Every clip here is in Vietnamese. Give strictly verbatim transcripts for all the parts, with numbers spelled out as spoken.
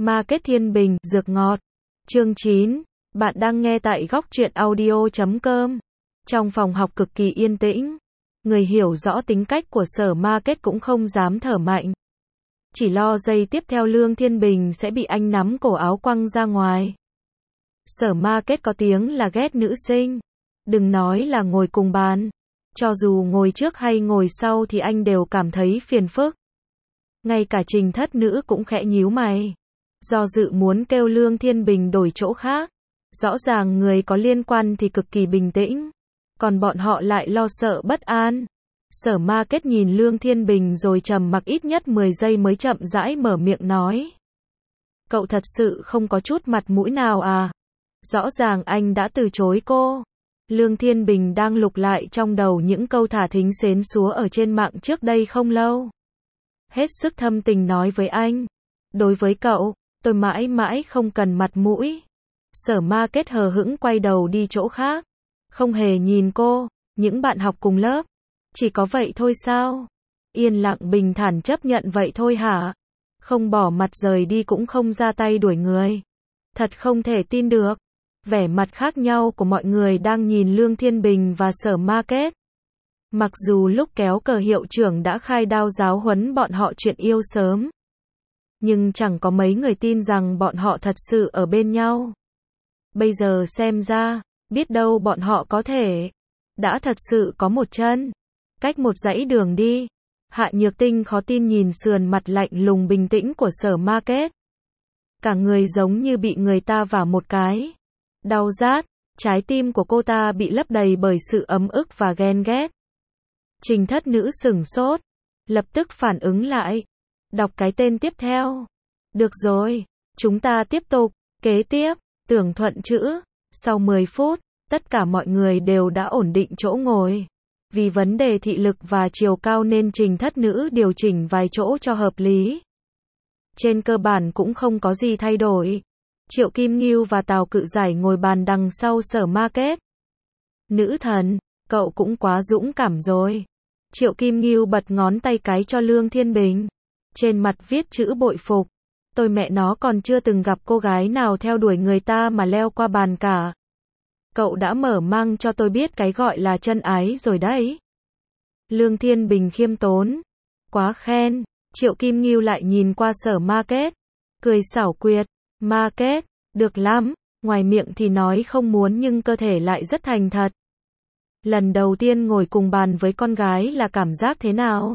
Market Thiên Bình, dược ngọt. Chương chín. Bạn đang nghe tại góc truyện audio chấm com. Trong phòng học cực kỳ yên tĩnh. Người hiểu rõ tính cách của Sở Market cũng không dám thở mạnh. Chỉ lo giây tiếp theo Lương Thiên Bình sẽ bị anh nắm cổ áo quăng ra ngoài. Sở Market có tiếng là ghét nữ sinh. Đừng nói là ngồi cùng bàn. Cho dù ngồi trước hay ngồi sau thì anh đều cảm thấy phiền phức. Ngay cả Trình Thất Nữ cũng khẽ nhíu mày. Do dự muốn kêu Lương Thiên Bình đổi chỗ khác. Rõ ràng người có liên quan thì cực kỳ bình tĩnh. Còn bọn họ lại lo sợ bất an. Sở Market nhìn Lương Thiên Bình rồi trầm mặc ít nhất mười giây mới chậm rãi mở miệng nói. Cậu thật sự không có chút mặt mũi nào à? Rõ ràng anh đã từ chối cô. Lương Thiên Bình đang lục lại trong đầu những câu thả thính xến xúa ở trên mạng trước đây không lâu. Hết sức thâm tình nói với anh. Đối với cậu, tôi mãi mãi không cần mặt mũi. Sở Market hờ hững quay đầu đi chỗ khác. Không hề nhìn cô, những bạn học cùng lớp. Chỉ có vậy thôi sao? Yên lặng bình thản chấp nhận vậy thôi hả? Không bỏ mặt rời đi cũng không ra tay đuổi người. Thật không thể tin được. Vẻ mặt khác nhau của mọi người đang nhìn Lương Thiên Bình và Sở Market. Mặc dù lúc kéo cờ hiệu trưởng đã khai đao giáo huấn bọn họ chuyện yêu sớm. Nhưng chẳng có mấy người tin rằng bọn họ thật sự ở bên nhau. Bây giờ xem ra, biết đâu bọn họ có thể đã thật sự có một chân. Cách một dãy đường đi. Hạ Nhược Tinh khó tin nhìn sườn mặt lạnh lùng bình tĩnh của Sở Market. Cả người giống như bị người ta vả một cái. Đau rát, trái tim của cô ta bị lấp đầy bởi sự ấm ức và ghen ghét. Trình Thất Nữ sửng sốt, lập tức phản ứng lại. Đọc cái tên tiếp theo. Được rồi, chúng ta tiếp tục. Kế tiếp, tưởng thuận chữ. Sau mười phút, tất cả mọi người đều đã ổn định chỗ ngồi. Vì vấn đề thị lực và chiều cao nên Trình Thất Nữ điều chỉnh vài chỗ cho hợp lý. Trên cơ bản cũng không có gì thay đổi. Triệu Kim Ngưu và Tào Cự Giải ngồi bàn đằng sau Sở Market. Nữ thần, cậu cũng quá dũng cảm rồi. Triệu Kim Ngưu bật ngón tay cái cho Lương Thiên Bình. Trên mặt viết chữ bội phục. Tôi mẹ nó còn chưa từng gặp cô gái nào theo đuổi người ta mà leo qua bàn cả. Cậu đã mở mang cho tôi biết cái gọi là chân ái rồi đấy. Lương Thiên Bình khiêm tốn. Quá khen. Triệu Kim Ngưu lại nhìn qua Sở Market. Cười xảo quyệt. Market, được lắm. Ngoài miệng thì nói không muốn nhưng cơ thể lại rất thành thật. Lần đầu tiên ngồi cùng bàn với con gái là cảm giác thế nào?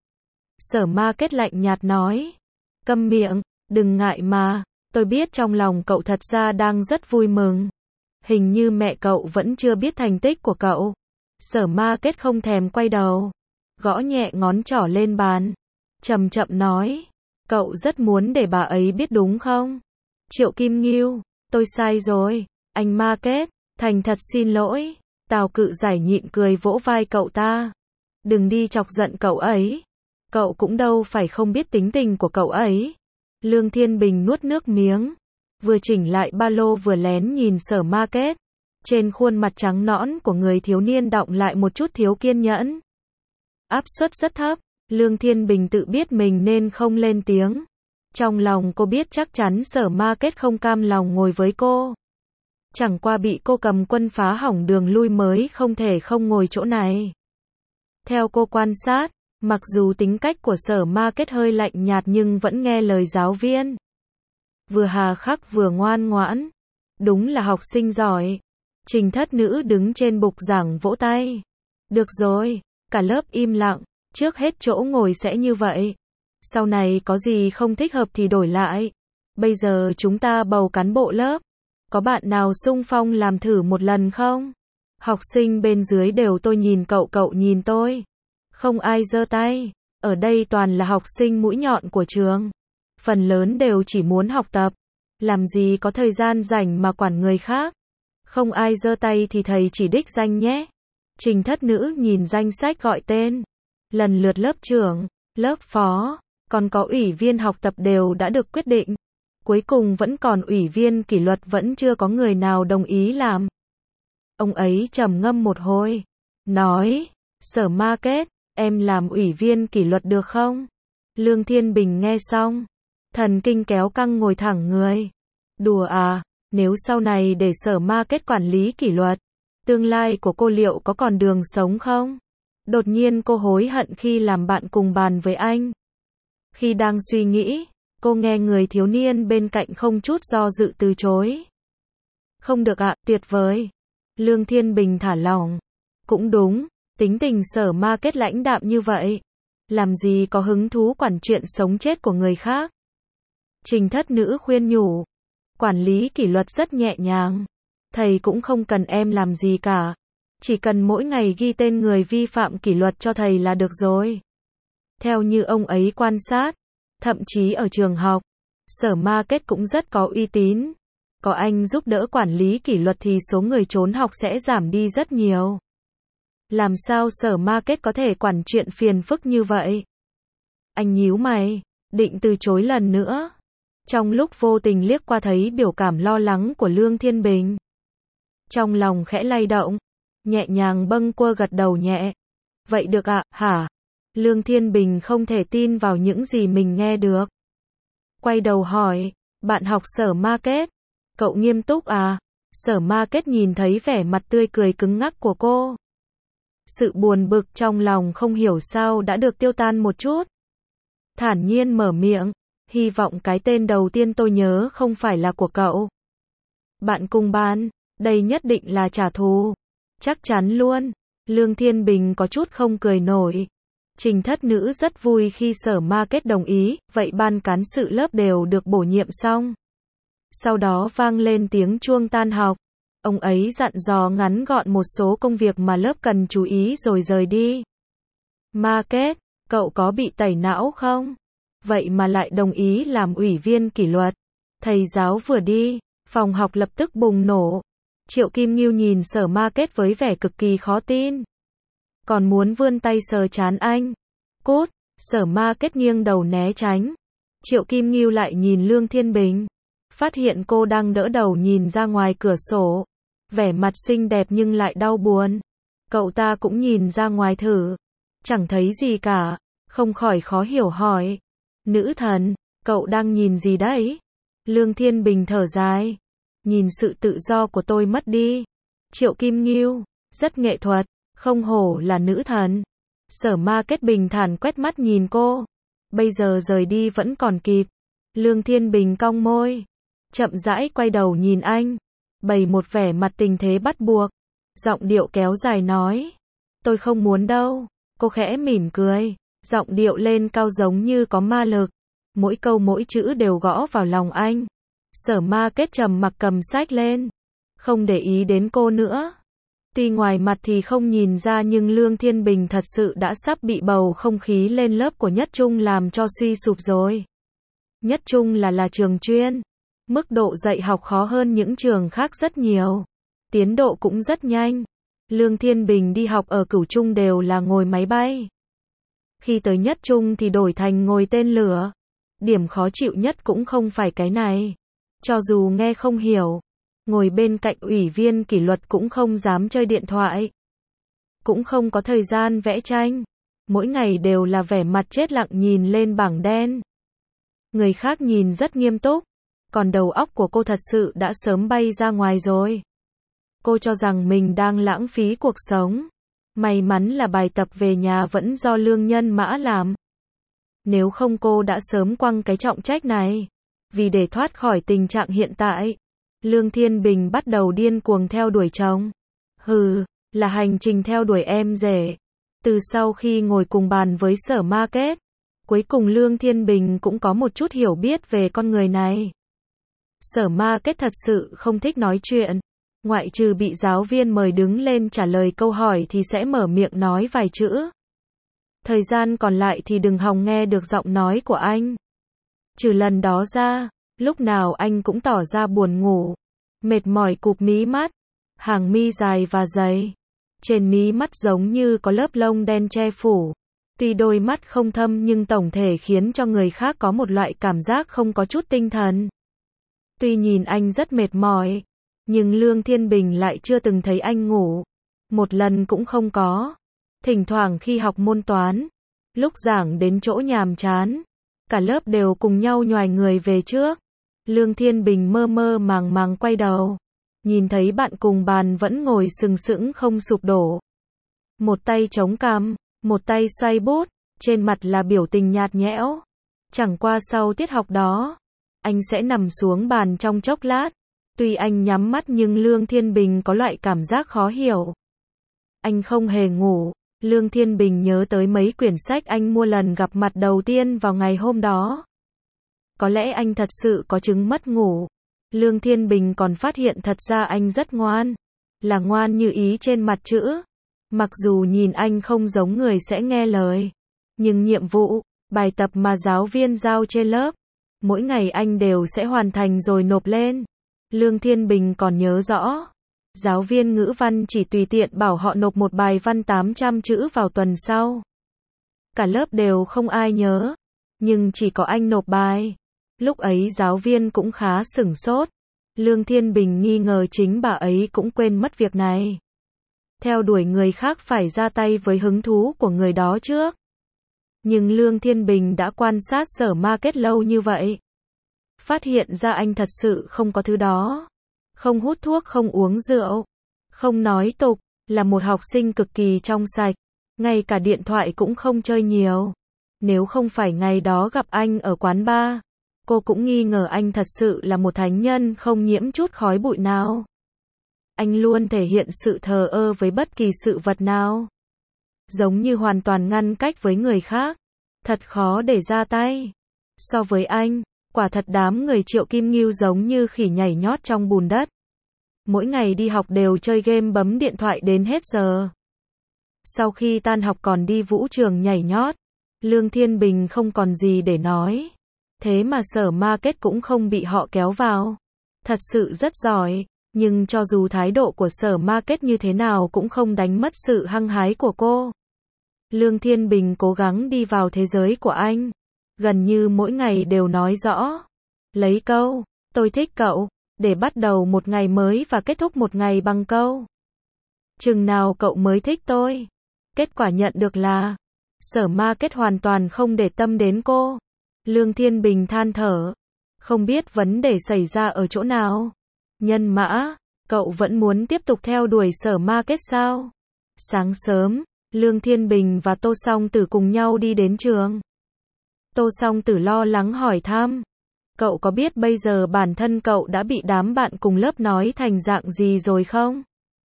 Sở Market lạnh nhạt nói. Câm miệng, đừng ngại mà. Tôi biết trong lòng cậu thật ra đang rất vui mừng. Hình như mẹ cậu vẫn chưa biết thành tích của cậu. Sở Market không thèm quay đầu. Gõ nhẹ ngón trỏ lên bàn. Chậm chậm nói. Cậu rất muốn để bà ấy biết đúng không? Triệu Kim Ngưu. Tôi sai rồi. Anh Market. Thành thật xin lỗi. Tào Cự Giải nhịn cười vỗ vai cậu ta. Đừng đi chọc giận cậu ấy. Cậu cũng đâu phải không biết tính tình của cậu ấy. Lương Thiên Bình nuốt nước miếng. Vừa chỉnh lại ba lô vừa lén nhìn Sở Market. Trên khuôn mặt trắng nõn của người thiếu niên đọng lại một chút thiếu kiên nhẫn. Áp suất rất thấp. Lương Thiên Bình tự biết mình nên không lên tiếng. Trong lòng cô biết chắc chắn Sở Market không cam lòng ngồi với cô. Chẳng qua bị cô cầm quân phá hỏng đường lui mới không thể không ngồi chỗ này. Theo cô quan sát, mặc dù tính cách của Sở Market hơi lạnh nhạt nhưng vẫn nghe lời giáo viên. Vừa hà khắc vừa ngoan ngoãn. Đúng là học sinh giỏi. Trình Thất Nữ đứng trên bục giảng vỗ tay. Được rồi, cả lớp im lặng. Trước hết chỗ ngồi sẽ như vậy. Sau này có gì không thích hợp thì đổi lại. Bây giờ chúng ta bầu cán bộ lớp. Có bạn nào xung phong làm thử một lần không? Học sinh bên dưới đều tôi nhìn cậu cậu nhìn tôi. Không ai giơ tay. Ở đây toàn là học sinh mũi nhọn của trường. Phần lớn đều chỉ muốn học tập. Làm gì có thời gian rảnh mà quản người khác. Không ai giơ tay thì thầy chỉ đích danh nhé. Trình Thất Nữ nhìn danh sách gọi tên. Lần lượt lớp trưởng, lớp phó, còn có ủy viên học tập đều đã được quyết định. Cuối cùng vẫn còn ủy viên kỷ luật vẫn chưa có người nào đồng ý làm. Ông ấy trầm ngâm một hồi. Nói, Sở Market, em làm ủy viên kỷ luật được không? Lương Thiên Bình nghe xong. Thần kinh kéo căng ngồi thẳng người. Đùa à, nếu sau này để Sở Market quản lý kỷ luật, tương lai của cô liệu có còn đường sống không? Đột nhiên cô hối hận khi làm bạn cùng bàn với anh. Khi đang suy nghĩ, cô nghe người thiếu niên bên cạnh không chút do dự từ chối. Không được ạ, tuyệt vời. Lương Thiên Bình thả lỏng. Cũng đúng, tính tình Sở Market lãnh đạm như vậy. Làm gì có hứng thú quản chuyện sống chết của người khác. Trình Thất Nữ khuyên nhủ. Quản lý kỷ luật rất nhẹ nhàng. Thầy cũng không cần em làm gì cả. Chỉ cần mỗi ngày ghi tên người vi phạm kỷ luật cho thầy là được rồi. Theo như ông ấy quan sát, thậm chí ở trường học, Sở Market cũng rất có uy tín. Có anh giúp đỡ quản lý kỷ luật thì số người trốn học sẽ giảm đi rất nhiều. Làm sao Sở Market có thể quản chuyện phiền phức như vậy? Anh nhíu mày, định từ chối lần nữa. Trong lúc vô tình liếc qua thấy biểu cảm lo lắng của Lương Thiên Bình. Trong lòng khẽ lay động, nhẹ nhàng bâng quơ gật đầu nhẹ. Vậy được ạ, hả? Lương Thiên Bình không thể tin vào những gì mình nghe được. Quay đầu hỏi, bạn học Sở Market, cậu nghiêm túc à? Sở Market nhìn thấy vẻ mặt tươi cười cứng ngắc của cô. Sự buồn bực trong lòng không hiểu sao đã được tiêu tan một chút. Thản nhiên mở miệng, hy vọng cái tên đầu tiên tôi nhớ không phải là của cậu. Bạn cùng ban, đây nhất định là trả thù. Chắc chắn luôn. Lương Thiên Bình có chút không cười nổi. Trình Thất Nữ rất vui khi Sở Market đồng ý, vậy ban cán sự lớp đều được bổ nhiệm xong. Sau đó vang lên tiếng chuông tan học. Ông ấy dặn dò ngắn gọn một số công việc mà lớp cần chú ý rồi rời đi. Market, cậu có bị tẩy não không? Vậy mà lại đồng ý làm ủy viên kỷ luật. Thầy giáo vừa đi, phòng học lập tức bùng nổ. Triệu Kim Ngưu nhìn Sở Market với vẻ cực kỳ khó tin. Còn muốn vươn tay sờ trán anh. Cút, Sở Market nghiêng đầu né tránh. Triệu Kim Ngưu lại nhìn Lương Thiên Bình. Phát hiện cô đang đỡ đầu nhìn ra ngoài cửa sổ. Vẻ mặt xinh đẹp nhưng lại đau buồn. Cậu ta cũng nhìn ra ngoài thử. Chẳng thấy gì cả. Không khỏi khó hiểu hỏi. Nữ thần, cậu đang nhìn gì đấy? Lương Thiên Bình thở dài. Nhìn sự tự do của tôi mất đi. Triệu Kim Ngưu, rất nghệ thuật, không hổ là nữ thần. Sở Market bình thản quét mắt nhìn cô. Bây giờ rời đi vẫn còn kịp. Lương Thiên Bình cong môi. Chậm rãi quay đầu nhìn anh. Bày một vẻ mặt tình thế bắt buộc. Giọng điệu kéo dài nói. Tôi không muốn đâu. Cô khẽ mỉm cười. Giọng điệu lên cao giống như có ma lực. Mỗi câu mỗi chữ đều gõ vào lòng anh. Sở Market trầm mặc cầm sách lên. Không để ý đến cô nữa. Tuy ngoài mặt thì không nhìn ra nhưng Lương Thiên Bình thật sự đã sắp bị bầu không khí lên lớp của Nhất Trung làm cho suy sụp rồi. Nhất Trung là là trường chuyên. Mức độ dạy học khó hơn những trường khác rất nhiều. Tiến độ cũng rất nhanh. Lương Thiên Bình đi học ở Cửu Trung đều là ngồi máy bay. Khi tới Nhất Trung thì đổi thành ngồi tên lửa. Điểm khó chịu nhất cũng không phải cái này. Cho dù nghe không hiểu, ngồi bên cạnh ủy viên kỷ luật cũng không dám chơi điện thoại. Cũng không có thời gian vẽ tranh. Mỗi ngày đều là vẻ mặt chết lặng nhìn lên bảng đen. Người khác nhìn rất nghiêm túc. Còn đầu óc của cô thật sự đã sớm bay ra ngoài rồi. Cô cho rằng mình đang lãng phí cuộc sống. May mắn là bài tập về nhà vẫn do Lương Nhân Mã làm. Nếu không cô đã sớm quăng cái trọng trách này. Vì để thoát khỏi tình trạng hiện tại, Lương Thiên Bình bắt đầu điên cuồng theo đuổi chồng. Hừ, là hành trình theo đuổi em rể. Từ sau khi ngồi cùng bàn với Sở Market, cuối cùng Lương Thiên Bình cũng có một chút hiểu biết về con người này. Sở Market thật sự không thích nói chuyện. Ngoại trừ bị giáo viên mời đứng lên trả lời câu hỏi thì sẽ mở miệng nói vài chữ. Thời gian còn lại thì đừng hòng nghe được giọng nói của anh. Trừ lần đó ra, lúc nào anh cũng tỏ ra buồn ngủ, mệt mỏi cụp mí mắt, hàng mi dài và dày. Trên mí mắt giống như có lớp lông đen che phủ. Tuy đôi mắt không thâm nhưng tổng thể khiến cho người khác có một loại cảm giác không có chút tinh thần. Tuy nhìn anh rất mệt mỏi, nhưng Lương Thiên Bình lại chưa từng thấy anh ngủ. Một lần cũng không có. Thỉnh thoảng khi học môn toán, lúc giảng đến chỗ nhàm chán, Cả lớp đều cùng nhau nhoài người về trước. Lương Thiên Bình mơ mơ màng màng quay đầu. Nhìn thấy bạn cùng bàn vẫn ngồi sừng sững không sụp đổ. Một tay chống cằm, một tay xoay bút, trên mặt là biểu tình nhạt nhẽo. Chẳng qua sau tiết học đó, anh sẽ nằm xuống bàn trong chốc lát. Tuy anh nhắm mắt nhưng Lương Thiên Bình có loại cảm giác khó hiểu. Anh không hề ngủ. Lương Thiên Bình nhớ tới mấy quyển sách anh mua lần gặp mặt đầu tiên vào ngày hôm đó. Có lẽ anh thật sự có chứng mất ngủ. Lương Thiên Bình còn phát hiện thật ra anh rất ngoan. Là ngoan như ý trên mặt chữ. Mặc dù nhìn anh không giống người sẽ nghe lời. Nhưng nhiệm vụ, bài tập mà giáo viên giao trên lớp, mỗi ngày anh đều sẽ hoàn thành rồi nộp lên. Lương Thiên Bình còn nhớ rõ. Giáo viên ngữ văn chỉ tùy tiện bảo họ nộp một bài văn tám trăm chữ vào tuần sau. Cả lớp đều không ai nhớ. Nhưng chỉ có anh nộp bài. Lúc ấy giáo viên cũng khá sửng sốt. Lương Thiên Bình nghi ngờ chính bà ấy cũng quên mất việc này. Theo đuổi người khác phải ra tay với hứng thú của người đó trước. Nhưng Lương Thiên Bình đã quan sát Sở Market lâu như vậy. Phát hiện ra anh thật sự không có thứ đó. Không hút thuốc, không uống rượu, không nói tục, là một học sinh cực kỳ trong sạch. Ngay cả điện thoại cũng không chơi nhiều. Nếu không phải ngày đó gặp anh ở quán bar, cô cũng nghi ngờ anh thật sự là một thánh nhân không nhiễm chút khói bụi nào. Anh luôn thể hiện sự thờ ơ với bất kỳ sự vật nào. Giống như hoàn toàn ngăn cách với người khác. Thật khó để ra tay. So với anh, quả thật đám người Triệu Kim Ngưu giống như khỉ nhảy nhót trong bùn đất. Mỗi ngày đi học đều chơi game bấm điện thoại đến hết giờ. Sau khi tan học còn đi vũ trường nhảy nhót. Lương Thiên Bình không còn gì để nói. Thế mà Sở Market cũng không bị họ kéo vào. Thật sự rất giỏi. Nhưng cho dù thái độ của Sở Market như thế nào cũng không đánh mất sự hăng hái của cô. Lương Thiên Bình cố gắng đi vào thế giới của anh. Gần như mỗi ngày đều nói rõ. Lấy câu, tôi thích cậu, để bắt đầu một ngày mới và kết thúc một ngày bằng câu. Chừng nào cậu mới thích tôi? Kết quả nhận được là, Sở Market hoàn toàn không để tâm đến cô. Lương Thiên Bình than thở. Không biết vấn đề xảy ra ở chỗ nào. Nhân Mã, cậu vẫn muốn tiếp tục theo đuổi Sở Market sao? Sáng sớm, Lương Thiên Bình và Tô Song Tử cùng nhau đi đến trường. Tô Song Tử lo lắng hỏi thăm. Cậu có biết bây giờ bản thân cậu đã bị đám bạn cùng lớp nói thành dạng gì rồi không?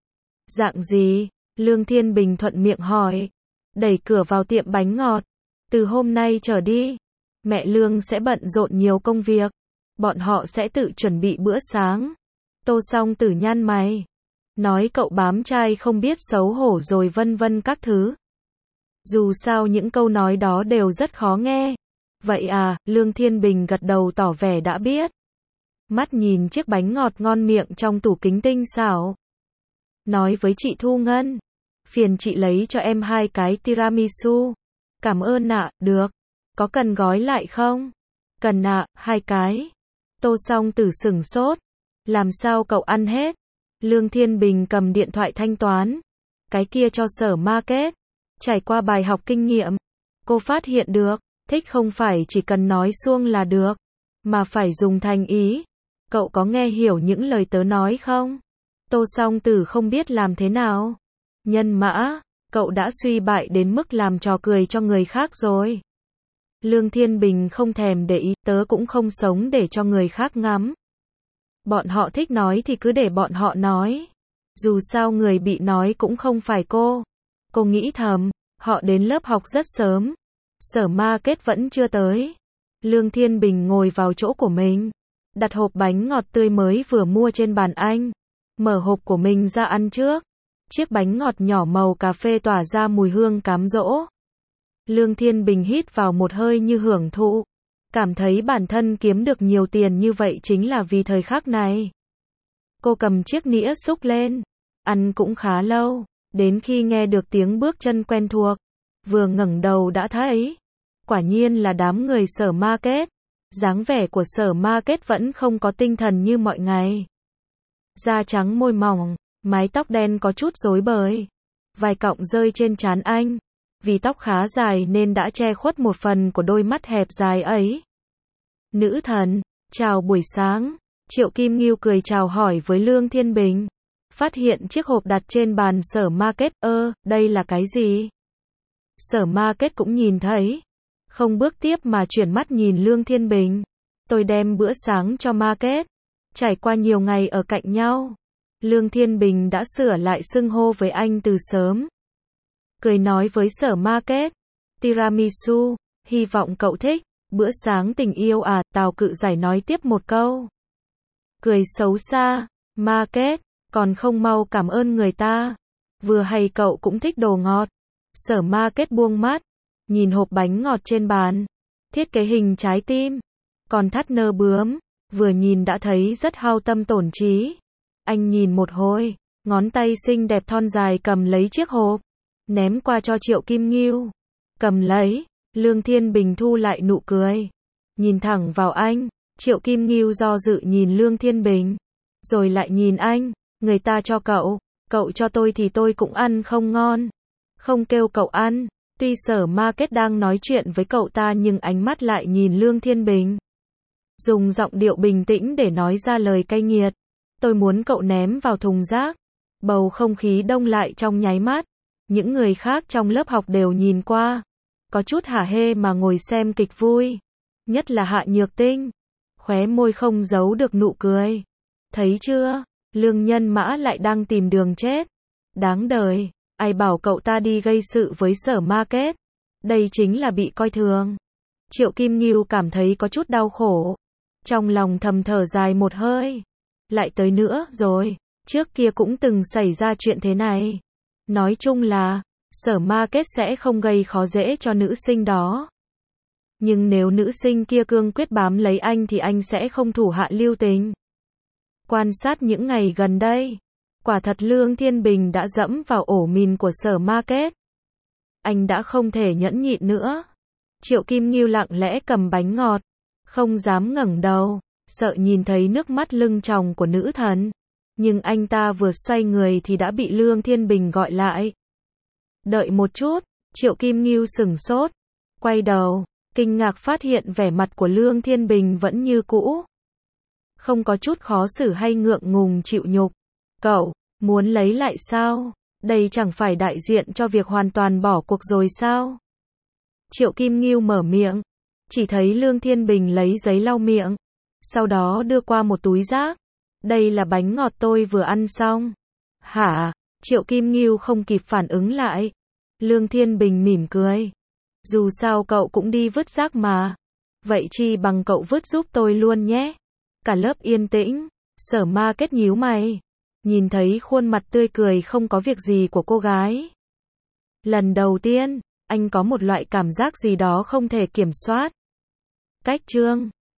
Dạng gì? Lương Thiên Bình thuận miệng hỏi. Đẩy cửa vào tiệm bánh ngọt. Từ hôm nay trở đi, mẹ Lương sẽ bận rộn nhiều công việc. Bọn họ sẽ tự chuẩn bị bữa sáng. Tô Song Tử nhăn mày. Nói cậu bám trai không biết xấu hổ rồi vân vân các thứ. Dù sao những câu nói đó đều rất khó nghe. Vậy à, Lương Thiên Bình gật đầu tỏ vẻ đã biết. Mắt nhìn chiếc bánh ngọt ngon miệng trong tủ kính tinh xảo. Nói với chị Thu Ngân. Phiền chị lấy cho em hai cái tiramisu. Cảm ơn ạ, được. Có cần gói lại không? Cần ạ, hai cái. Tô Song Tử sửng sốt. Làm sao cậu ăn hết? Lương Thiên Bình cầm điện thoại thanh toán. Cái kia cho Sở Market. Trải qua bài học kinh nghiệm, cô phát hiện được, thích không phải chỉ cần nói suông là được, mà phải dùng thành ý. Cậu có nghe hiểu những lời tớ nói không? Tô Song Tử không biết làm thế nào. Nhân Mã, cậu đã suy bại đến mức làm trò cười cho người khác rồi. Lương Thiên Bình không thèm để ý, tớ cũng không sống để cho người khác ngắm. Bọn họ thích nói thì cứ để bọn họ nói. Dù sao người bị nói cũng không phải cô. Cô nghĩ thầm, họ đến lớp học rất sớm. Sở Market vẫn chưa tới. Lương Thiên Bình ngồi vào chỗ của mình. Đặt hộp bánh ngọt tươi mới vừa mua trên bàn anh. Mở hộp của mình ra ăn trước. Chiếc bánh ngọt nhỏ màu cà phê tỏa ra mùi hương cám dỗ. Lương Thiên Bình hít vào một hơi như hưởng thụ. Cảm thấy bản thân kiếm được nhiều tiền như vậy chính là vì thời khắc này. Cô cầm chiếc nĩa xúc lên. Ăn cũng khá lâu. Đến khi nghe được tiếng bước chân quen thuộc. Vừa ngẩng đầu đã thấy. Quả nhiên là đám người Sở Market. Dáng vẻ của Sở Market vẫn không có tinh thần như mọi ngày. Da trắng môi mỏng. Mái tóc đen có chút rối bời. Vài cọng rơi trên trán anh. vì tóc khá dài nên đã che khuất một phần của đôi mắt hẹp dài ấy. Nữ thần, chào buổi sáng. Triệu Kim Ngưu cười chào hỏi với Lương Thiên Bình. Phát hiện chiếc hộp đặt trên bàn Sở Market, ơ, đây là cái gì? Sở Market cũng nhìn thấy. Không bước tiếp mà chuyển mắt nhìn Lương Thiên Bình. Tôi đem bữa sáng cho Market. Trải qua nhiều ngày ở cạnh nhau, Lương Thiên Bình đã sửa lại xưng hô với anh từ sớm. Cười nói với Sở Market, tiramisu, hy vọng cậu thích. Bữa sáng tình yêu à, Tào Cự Giải nói tiếp một câu. Cười xấu xa, Market, còn không mau cảm ơn người ta. Vừa hay cậu cũng thích đồ ngọt. Sở Market buông mắt, nhìn hộp bánh ngọt trên bàn. Thiết kế hình trái tim, còn thắt nơ bướm, vừa nhìn đã thấy rất hao tâm tổn trí. Anh nhìn một hồi, ngón tay xinh đẹp thon dài cầm lấy chiếc hộp, ném qua cho Triệu Kim Ngưu. Cầm lấy, Lương Thiên Bình thu lại nụ cười, nhìn thẳng vào anh. Triệu Kim Ngưu do dự nhìn Lương Thiên Bình, rồi lại nhìn anh. Người ta cho cậu, cậu cho tôi thì tôi cũng ăn không ngon. Không kêu cậu ăn. Tuy Sở Market đang nói chuyện với cậu ta nhưng ánh mắt lại nhìn Lương Thiên Bình, dùng giọng điệu bình tĩnh để nói ra lời cay nghiệt. Tôi muốn cậu ném vào thùng rác. Bầu không khí đông lại trong nháy mắt. Những người khác trong lớp học đều nhìn qua, có chút hả hê mà ngồi xem kịch vui. Nhất là Hạ Nhược Tinh, khóe môi không giấu được nụ cười. Thấy chưa, Lương Nhân Mã lại đang tìm đường chết. Đáng đời, ai bảo cậu ta đi gây sự với Sở Market. Đây chính là bị coi thường. Triệu Kim Ngưu cảm thấy có chút đau khổ. Trong lòng thầm thở dài một hơi. Lại tới nữa rồi, trước kia cũng từng xảy ra chuyện thế này. Nói chung là, Sở Market sẽ không gây khó dễ cho nữ sinh đó. Nhưng nếu nữ sinh kia cương quyết bám lấy anh thì anh sẽ không thủ hạ lưu tình. Quan sát những ngày gần đây, quả thật Lương Thiên Bình đã dẫm vào ổ mìn của Sở Market. Anh đã không thể nhẫn nhịn nữa. Triệu Kim Ngưu lặng lẽ cầm bánh ngọt, không dám ngẩng đầu, sợ nhìn thấy nước mắt lưng tròng của nữ thần. Nhưng anh ta vừa xoay người thì đã bị Lương Thiên Bình gọi lại. Đợi một chút, Triệu Kim Ngưu sửng sốt, quay đầu, kinh ngạc phát hiện vẻ mặt của Lương Thiên Bình vẫn như cũ. Không có chút khó xử hay ngượng ngùng chịu nhục. Cậu, muốn lấy lại sao? Đây chẳng phải đại diện cho việc hoàn toàn bỏ cuộc rồi sao? Triệu Kim Ngưu mở miệng, chỉ thấy Lương Thiên Bình lấy giấy lau miệng, sau đó đưa qua một túi rác. Đây là bánh ngọt tôi vừa ăn xong. Hả? Triệu Kim Ngưu không kịp phản ứng lại. Lương Thiên Bình mỉm cười. Dù sao cậu cũng đi vứt rác mà. Vậy chi bằng cậu vứt giúp tôi luôn nhé. Cả lớp yên tĩnh. Sở Market nhíu mày, nhìn thấy khuôn mặt tươi cười không có việc gì của cô gái. Lần đầu tiên, anh có một loại cảm giác gì đó không thể kiểm soát. Cách chương